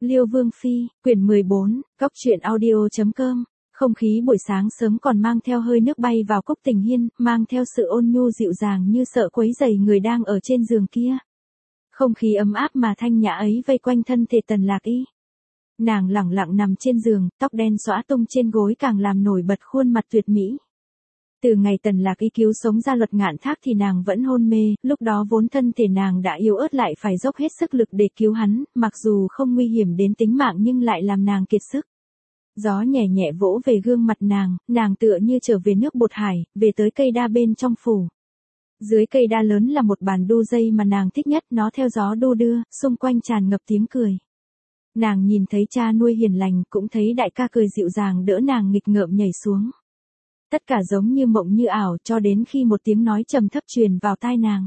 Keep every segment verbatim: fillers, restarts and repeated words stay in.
Liêu Vương Phi, quyển mười bốn, Cóc truyện audio.com. Không khí buổi sáng sớm còn mang theo hơi nước bay vào Cúc Tình Hiên, mang theo sự ôn nhu dịu dàng như sợ quấy rầy người đang ở trên giường kia. Không khí ấm áp mà thanh nhã ấy vây quanh thân thể Tần Lạc Y. Nàng lẳng lặng nằm trên giường, tóc đen xõa tung trên gối càng làm nổi bật khuôn mặt tuyệt mỹ. Từ ngày Tần Lạc Y cứu sống Gia Luật Ngạn Thác thì nàng vẫn hôn mê, lúc đó vốn thân thể nàng đã yếu ớt lại phải dốc hết sức lực để cứu hắn, mặc dù không nguy hiểm đến tính mạng nhưng lại làm nàng kiệt sức. Gió nhẹ nhẹ vỗ về gương mặt nàng, nàng tựa như trở về nước bột hải, về tới cây đa bên trong phủ. Dưới cây đa lớn là một bàn đu dây mà nàng thích nhất, nó theo gió đu đưa, xung quanh tràn ngập tiếng cười. Nàng nhìn thấy cha nuôi hiền lành, cũng thấy đại ca cười dịu dàng đỡ nàng nghịch ngợm nhảy xuống. Tất cả giống như mộng như ảo cho đến khi một tiếng nói trầm thấp truyền vào tai nàng.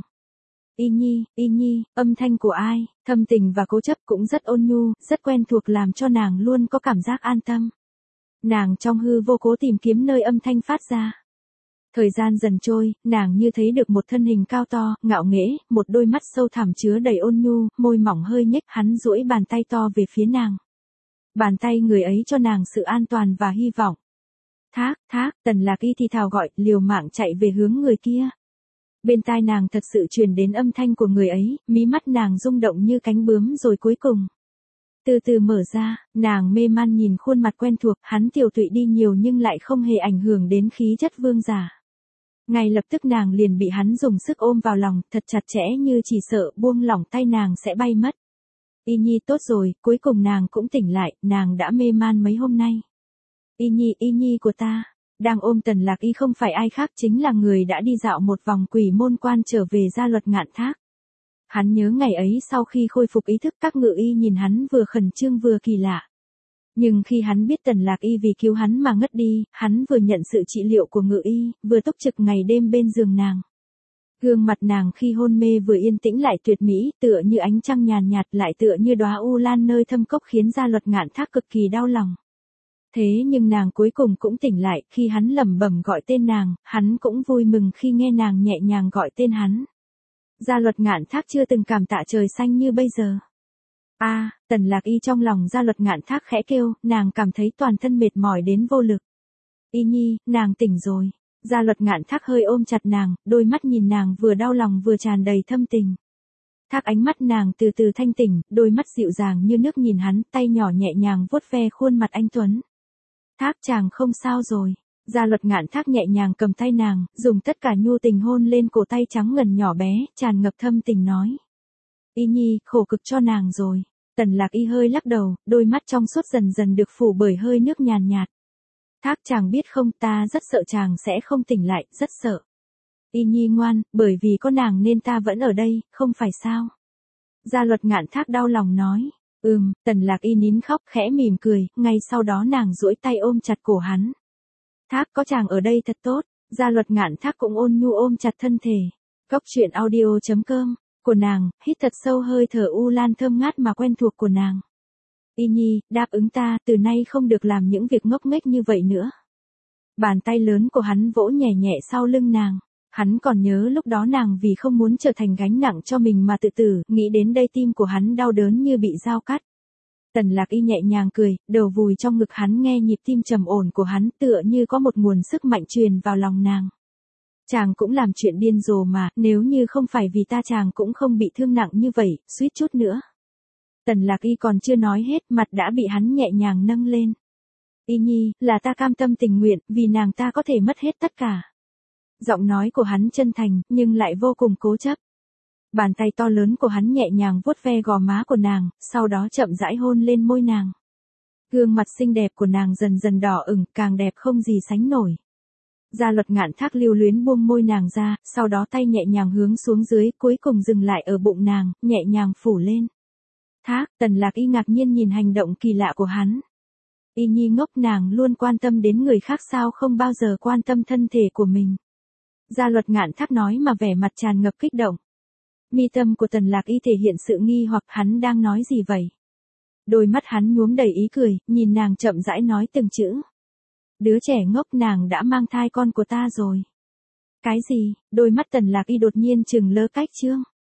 Y Nhi, Y Nhi, âm thanh của ai, thâm tình và cố chấp cũng rất ôn nhu, rất quen thuộc làm cho nàng luôn có cảm giác an tâm. Nàng trong hư vô cố tìm kiếm nơi âm thanh phát ra. Thời gian dần trôi, nàng như thấy được một thân hình cao to, ngạo nghễ, một đôi mắt sâu thẳm chứa đầy ôn nhu, môi mỏng hơi nhếch, hắn duỗi bàn tay to về phía nàng. Bàn tay người ấy cho nàng sự an toàn và hy vọng. Thác, Thác, Tần Lạc Y thì thào gọi, liều mạng chạy về hướng người kia. Bên tai nàng thật sự truyền đến âm thanh của người ấy, mí mắt nàng rung động như cánh bướm rồi cuối cùng. Từ từ mở ra, nàng mê man nhìn khuôn mặt quen thuộc, hắn tiều tụy đi nhiều nhưng lại không hề ảnh hưởng đến khí chất vương giả. Ngay lập tức nàng liền bị hắn dùng sức ôm vào lòng, thật chặt chẽ như chỉ sợ buông lỏng tay nàng sẽ bay mất. Y Nhi tốt rồi, cuối cùng nàng cũng tỉnh lại, nàng đã mê man mấy hôm nay. Y Nhi, Y Nhi của ta, đang ôm Tần Lạc Y không phải ai khác chính là người đã đi dạo một vòng Quỷ Môn Quan trở về Gia Luật Ngạn Thác. Hắn nhớ ngày ấy sau khi khôi phục ý thức các ngự y nhìn hắn vừa khẩn trương vừa kỳ lạ. Nhưng khi hắn biết Tần Lạc Y vì cứu hắn mà ngất đi, hắn vừa nhận sự trị liệu của ngự y, vừa túc trực ngày đêm bên giường nàng. Gương mặt nàng khi hôn mê vừa yên tĩnh lại tuyệt mỹ, tựa như ánh trăng nhàn nhạt lại tựa như đóa u lan nơi thâm cốc khiến Gia Luật Ngạn Thác cực kỳ đau lòng. Thế nhưng nàng cuối cùng cũng tỉnh lại, khi hắn lẩm bẩm gọi tên nàng, hắn cũng vui mừng khi nghe nàng nhẹ nhàng gọi tên hắn. Gia Luật Ngạn Thác chưa từng cảm tạ trời xanh như bây giờ. A, à, Tần Lạc Y trong lòng Gia Luật Ngạn Thác khẽ kêu, nàng cảm thấy toàn thân mệt mỏi đến vô lực. Y Nhi, nàng tỉnh rồi. Gia Luật Ngạn Thác hơi ôm chặt nàng, đôi mắt nhìn nàng vừa đau lòng vừa tràn đầy thâm tình. Thác ánh mắt nàng từ từ thanh tỉnh, đôi mắt dịu dàng như nước nhìn hắn, tay nhỏ nhẹ nhàng vuốt ve khuôn mặt anh tuấn. Thác chàng không sao rồi. Gia Luật Ngạn Thác nhẹ nhàng cầm tay nàng, dùng tất cả nhu tình hôn lên cổ tay trắng ngần nhỏ bé, tràn ngập thâm tình nói. Y Nhi, khổ cực cho nàng rồi. Tần Lạc Y hơi lắc đầu, đôi mắt trong suốt dần dần được phủ bởi hơi nước nhàn nhạt. Thác chàng biết không, ta rất sợ chàng sẽ không tỉnh lại, rất sợ. Y Nhi ngoan, bởi vì có nàng nên ta vẫn ở đây, không phải sao? Gia Luật Ngạn Thác đau lòng nói. Ừm, Tần Lạc Y nín khóc khẽ mỉm cười, ngay sau đó nàng duỗi tay ôm chặt cổ hắn. Thác có chàng ở đây thật tốt. Gia Luật Ngạn Thác cũng ôn nhu ôm chặt thân thể. Cóc truyện audio.com của nàng, hít thật sâu hơi thở u lan thơm ngát mà quen thuộc của nàng. Y Nhi, đáp ứng ta, từ nay không được làm những việc ngốc nghếch như vậy nữa. Bàn tay lớn của hắn vỗ nhẹ nhẹ sau lưng nàng. Hắn còn nhớ lúc đó nàng vì không muốn trở thành gánh nặng cho mình mà tự tử, nghĩ đến đây tim của hắn đau đớn như bị dao cắt. Tần Lạc Y nhẹ nhàng cười, đầu vùi trong ngực hắn nghe nhịp tim trầm ổn của hắn tựa như có một nguồn sức mạnh truyền vào lòng nàng. Chàng cũng làm chuyện điên rồ mà, nếu như không phải vì ta chàng cũng không bị thương nặng như vậy, suýt chút nữa. Tần Lạc Y còn chưa nói hết, mặt đã bị hắn nhẹ nhàng nâng lên. Y Nhi, là ta cam tâm tình nguyện, vì nàng ta có thể mất hết tất cả. Giọng nói của hắn chân thành, nhưng lại vô cùng cố chấp. Bàn tay to lớn của hắn nhẹ nhàng vuốt ve gò má của nàng, sau đó chậm rãi hôn lên môi nàng. Gương mặt xinh đẹp của nàng dần dần đỏ ửng, càng đẹp không gì sánh nổi. Gia Luật Ngạn Thác lưu luyến buông môi nàng ra, sau đó tay nhẹ nhàng hướng xuống dưới, cuối cùng dừng lại ở bụng nàng, nhẹ nhàng phủ lên. Thác, Tần Lạc Y ngạc nhiên nhìn hành động kỳ lạ của hắn. Y Nhi ngốc, nàng luôn quan tâm đến người khác sao không bao giờ quan tâm thân thể của mình. Gia Luật Ngạn Thác nói mà vẻ mặt tràn ngập kích động. Mi tâm của Tần Lạc Y thể hiện sự nghi hoặc hắn đang nói gì vậy. Đôi mắt hắn nhuốm đầy ý cười, nhìn nàng chậm rãi nói từng chữ. Đứa trẻ ngốc, nàng đã mang thai con của ta rồi. Cái gì? Đôi mắt Tần Lạc Y đột nhiên trừng lơ cách trương.